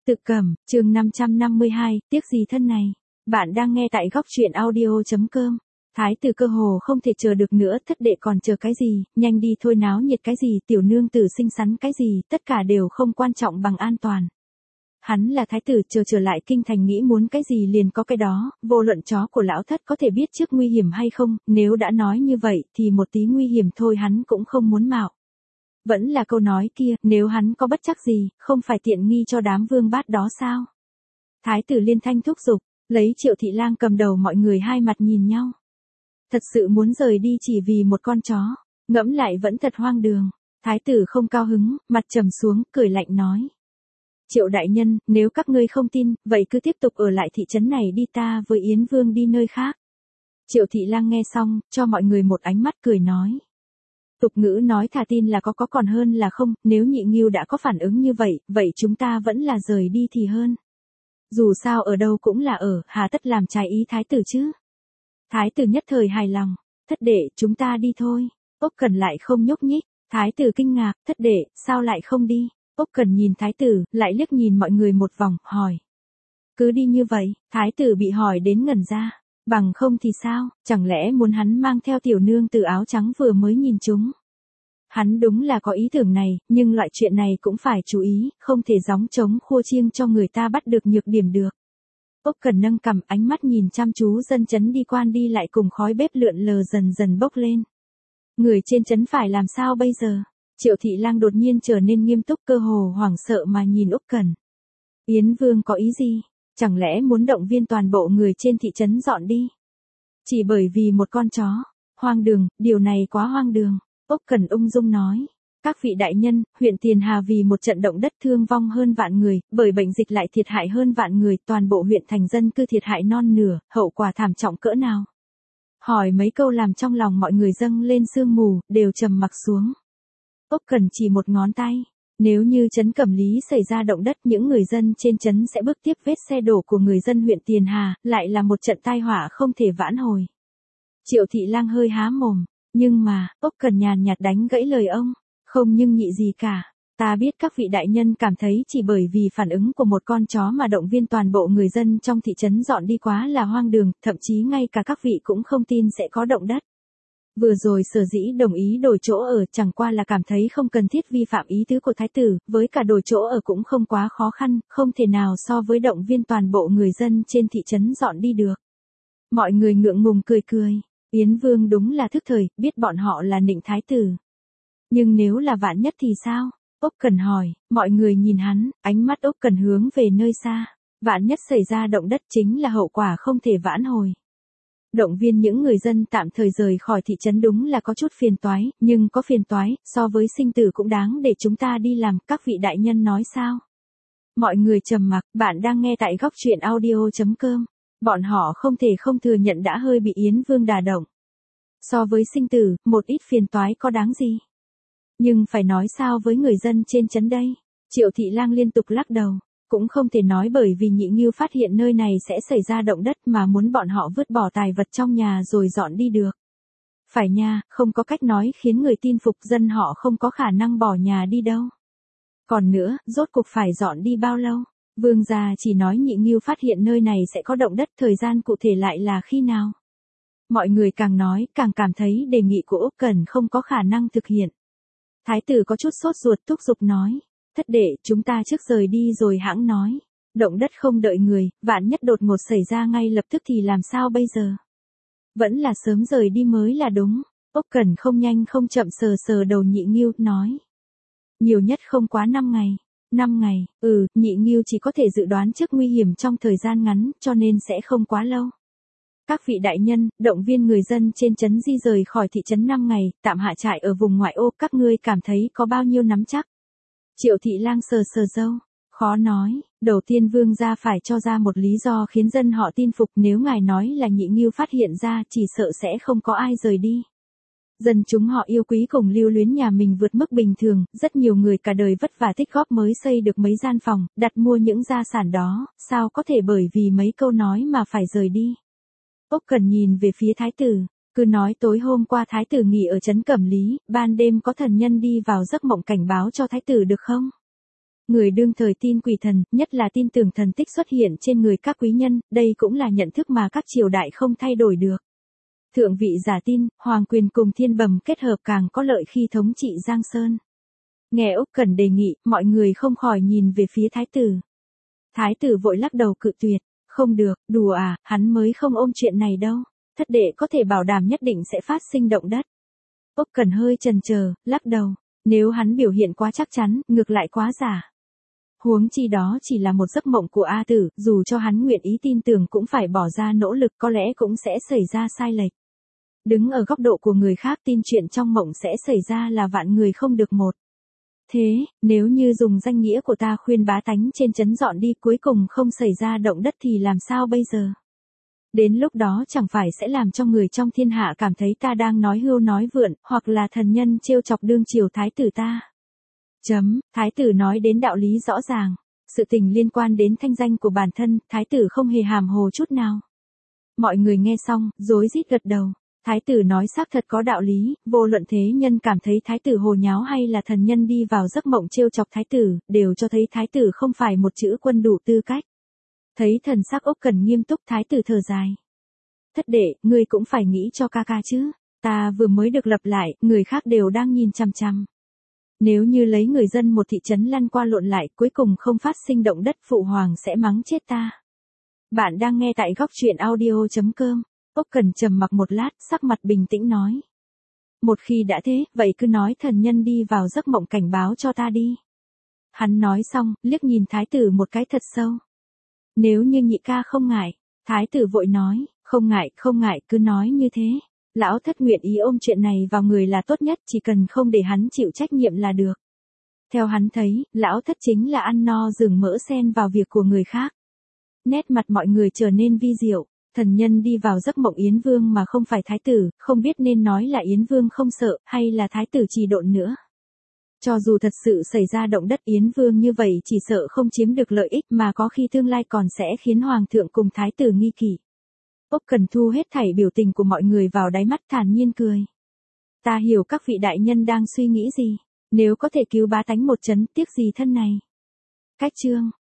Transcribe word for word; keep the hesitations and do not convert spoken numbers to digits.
Tự Cẩm, chương năm trăm năm mươi hai, tiếc gì thân này. Bạn đang nghe tại góc truyện audio.com. Thái tử cơ hồ không thể chờ được nữa, thất đệ còn chờ cái gì, nhanh đi thôi, náo nhiệt cái gì, tiểu nương tử xinh xắn cái gì, tất cả đều không quan trọng bằng an toàn. Hắn là thái tử, chờ trở lại kinh thành nghĩ muốn cái gì liền có cái đó, vô luận chó của lão thất có thể biết trước nguy hiểm hay không, nếu đã nói như vậy thì một tí nguy hiểm thôi hắn cũng không muốn mạo. Vẫn là câu nói kia, nếu hắn có bất chắc gì, không phải tiện nghi cho đám vương bát đó sao? Thái tử liên thanh thúc giục, lấy Triệu Thị Lang cầm đầu, mọi người hai mặt nhìn nhau. Thật sự muốn rời đi chỉ vì một con chó, ngẫm lại vẫn thật hoang đường. Thái tử không cao hứng, mặt trầm xuống, cười lạnh nói. Triệu đại nhân, nếu các ngươi không tin, vậy cứ tiếp tục ở lại thị trấn này đi, ta với Yến Vương đi nơi khác. Triệu Thị Lang nghe xong, cho mọi người một ánh mắt cười nói. Tục ngữ nói thà tin là có có còn hơn là không, nếu nhị nghiêu đã có phản ứng như vậy, vậy chúng ta vẫn là rời đi thì hơn. Dù sao ở đâu cũng là ở, hà tất làm trái ý thái tử chứ. Thái tử nhất thời hài lòng, thất đệ, chúng ta đi thôi. Ốc Cần lại không nhúc nhích, thái tử kinh ngạc, thất đệ, sao lại không đi? Ốc Cần nhìn thái tử, lại liếc nhìn mọi người một vòng, hỏi. Cứ đi như vậy, thái tử bị hỏi đến ngẩn ra. Bằng không thì sao, chẳng lẽ muốn hắn mang theo tiểu nương từ áo trắng vừa mới nhìn chúng. Hắn đúng là có ý tưởng này, nhưng loại chuyện này cũng phải chú ý, không thể gióng trống khua chiêng cho người ta bắt được nhược điểm được. Ốc Cần nâng cằm, ánh mắt nhìn chăm chú dân chấn đi quan đi lại cùng khói bếp lượn lờ dần dần bốc lên. Người trên chấn phải làm sao bây giờ? Triệu Thị Lang đột nhiên trở nên nghiêm túc, cơ hồ hoảng sợ mà nhìn Ốc Cần. Yến Vương có ý gì? Chẳng lẽ muốn động viên toàn bộ người trên thị trấn dọn đi? Chỉ bởi vì một con chó. Hoang đường, điều này quá hoang đường. Ốc Cần ung dung nói. Các vị đại nhân, huyện Tiền Hà vì một trận động đất thương vong hơn vạn người, bởi bệnh dịch lại thiệt hại hơn vạn người, toàn bộ huyện thành dân cư thiệt hại non nửa, hậu quả thảm trọng cỡ nào? Hỏi mấy câu làm trong lòng mọi người dâng lên sương mù, đều trầm mặc xuống. Ốc Cần chỉ một ngón tay. Nếu như trấn Cẩm Lý xảy ra động đất, những người dân trên trấn sẽ bước tiếp vết xe đổ của người dân huyện Tiền Hà, lại là một trận tai họa không thể vãn hồi. Triệu Thị Lang hơi há mồm, nhưng mà, Ốc Cần nhàn nhạt đánh gãy lời ông, không nhưng nhị gì cả. Ta biết các vị đại nhân cảm thấy chỉ bởi vì phản ứng của một con chó mà động viên toàn bộ người dân trong thị trấn dọn đi quá là hoang đường, thậm chí ngay cả các vị cũng không tin sẽ có động đất. Vừa rồi sở dĩ đồng ý đổi chỗ ở chẳng qua là cảm thấy không cần thiết vi phạm ý tứ của thái tử, với cả đổi chỗ ở cũng không quá khó khăn, không thể nào so với động viên toàn bộ người dân trên thị trấn dọn đi được. Mọi người ngượng ngùng cười cười, Yến Vương đúng là thức thời, biết bọn họ là nịnh thái tử. Nhưng nếu là vạn nhất thì sao? Ốc Cần hỏi, mọi người nhìn hắn, ánh mắt Ốc Cần hướng về nơi xa. Vạn nhất xảy ra động đất chính là hậu quả không thể vãn hồi. Động viên những người dân tạm thời rời khỏi thị trấn đúng là có chút phiền toái, nhưng có phiền toái, so với sinh tử cũng đáng để chúng ta đi làm, các vị đại nhân nói sao? Mọi người trầm mặc, bạn đang nghe tại góc truyện audio.com. Bọn họ không thể không thừa nhận đã hơi bị Yến Vương đả động. So với sinh tử, một ít phiền toái có đáng gì? Nhưng phải nói sao với người dân trên trấn đây? Triệu Thị Lang liên tục lắc đầu. Cũng không thể nói bởi vì nhị nghiêu phát hiện nơi này sẽ xảy ra động đất mà muốn bọn họ vứt bỏ tài vật trong nhà rồi dọn đi được. Phải nha, không có cách nói khiến người tin phục, dân họ không có khả năng bỏ nhà đi đâu. Còn nữa, rốt cuộc phải dọn đi bao lâu? Vương gia chỉ nói nhị nghiêu phát hiện nơi này sẽ có động đất, thời gian cụ thể lại là khi nào? Mọi người càng nói, càng cảm thấy đề nghị của Ốc Cần không có khả năng thực hiện. Thái tử có chút sốt ruột thúc giục nói. Thất đệ, chúng ta trước rời đi rồi hãng nói. Động đất không đợi người, vạn nhất đột ngột xảy ra ngay lập tức thì làm sao bây giờ? Vẫn là sớm rời đi mới là đúng. Ốc Cần không nhanh không chậm sờ sờ đầu nhị nghiêu, nói. Nhiều nhất không quá năm ngày. năm ngày, ừ, nhị nghiêu chỉ có thể dự đoán trước nguy hiểm trong thời gian ngắn, cho nên sẽ không quá lâu. Các vị đại nhân, động viên người dân trên trấn di rời khỏi thị trấn năm ngày, tạm hạ trại ở vùng ngoại ô, các ngươi cảm thấy có bao nhiêu nắm chắc? Triệu Thị Lang sờ sờ râu, khó nói, đầu tiên vương gia phải cho ra một lý do khiến dân họ tin phục, nếu ngài nói là nhị nghiêu phát hiện ra chỉ sợ sẽ không có ai rời đi. Dân chúng họ yêu quý cùng lưu luyến nhà mình vượt mức bình thường, rất nhiều người cả đời vất vả tích góp mới xây được mấy gian phòng, đặt mua những gia sản đó, sao có thể bởi vì mấy câu nói mà phải rời đi. Ốc Cần nhìn về phía thái tử. Cứ nói tối hôm qua thái tử nghỉ ở trấn Cẩm Lý, ban đêm có thần nhân đi vào giấc mộng cảnh báo cho thái tử được không? Người đương thời tin quỷ thần, nhất là tin tưởng thần tích xuất hiện trên người các quý nhân, đây cũng là nhận thức mà các triều đại không thay đổi được. Thượng vị giả tin, hoàng quyền cùng thiên bẩm kết hợp càng có lợi khi thống trị Giang Sơn. Nghe Úc Cẩn đề nghị, mọi người không khỏi nhìn về phía thái tử. Thái tử vội lắc đầu cự tuyệt, không được, đùa à, hắn mới không ôm chuyện này đâu, thất đệ có thể bảo đảm nhất định sẽ phát sinh động đất. Úc Cẩn hơi chần chờ, lắc đầu, nếu hắn biểu hiện quá chắc chắn, ngược lại quá giả. Huống chi đó chỉ là một giấc mộng của A Tử, dù cho hắn nguyện ý tin tưởng cũng phải bỏ ra nỗ lực, có lẽ cũng sẽ xảy ra sai lệch. Đứng ở góc độ của người khác tin chuyện trong mộng sẽ xảy ra là vạn người không được một. Thế, nếu như dùng danh nghĩa của ta khuyên bá tánh trên trấn dọn đi cuối cùng không xảy ra động đất thì làm sao bây giờ? Đến lúc đó chẳng phải sẽ làm cho người trong thiên hạ cảm thấy ta đang nói hưu nói vượn, hoặc là thần nhân trêu chọc đương triều thái tử ta. Chấm, thái tử nói đến đạo lý rõ ràng. Sự tình liên quan đến thanh danh của bản thân, thái tử không hề hàm hồ chút nào. Mọi người nghe xong, rối rít gật đầu. Thái tử nói xác thật có đạo lý, vô luận thế nhân cảm thấy thái tử hồ nháo hay là thần nhân đi vào giấc mộng trêu chọc thái tử, đều cho thấy thái tử không phải một chữ quân đủ tư cách. Thấy thần sắc Úc Cẩn nghiêm túc, thái tử thở dài. Thất đệ, ngươi cũng phải nghĩ cho ca ca chứ, ta vừa mới được lập lại, người khác đều đang nhìn chằm chằm. Nếu như lấy người dân một thị trấn lăn qua lộn lại, cuối cùng không phát sinh động đất, phụ hoàng sẽ mắng chết ta. Bạn đang nghe tại góc truyện audio chấm com. Úc Cẩn trầm mặc một lát, sắc mặt bình tĩnh nói. Một khi đã thế, vậy cứ nói thần nhân đi vào giấc mộng cảnh báo cho ta đi. Hắn nói xong, liếc nhìn thái tử một cái thật sâu. Nếu như nhị ca không ngại, thái tử vội nói, không ngại, không ngại, cứ nói như thế. Lão thất nguyện ý ôm chuyện này vào người là tốt nhất, chỉ cần không để hắn chịu trách nhiệm là được. Theo hắn thấy, lão thất chính là ăn no rừng mỡ xen vào việc của người khác. Nét mặt mọi người trở nên vi diệu. Thần nhân đi vào giấc mộng Yến Vương mà không phải thái tử, không biết nên nói là Yến Vương không sợ, hay là thái tử trì độn nữa. Cho dù thật sự xảy ra động đất Yến Vương như vậy chỉ sợ không chiếm được lợi ích mà có khi tương lai còn sẽ khiến Hoàng thượng cùng thái tử nghi kỵ. Úc Cẩn thu hết thảy biểu tình của mọi người vào đáy mắt thản nhiên cười. Ta hiểu các vị đại nhân đang suy nghĩ gì, nếu có thể cứu bá tánh một trấn tiếc gì thân này. Cách chương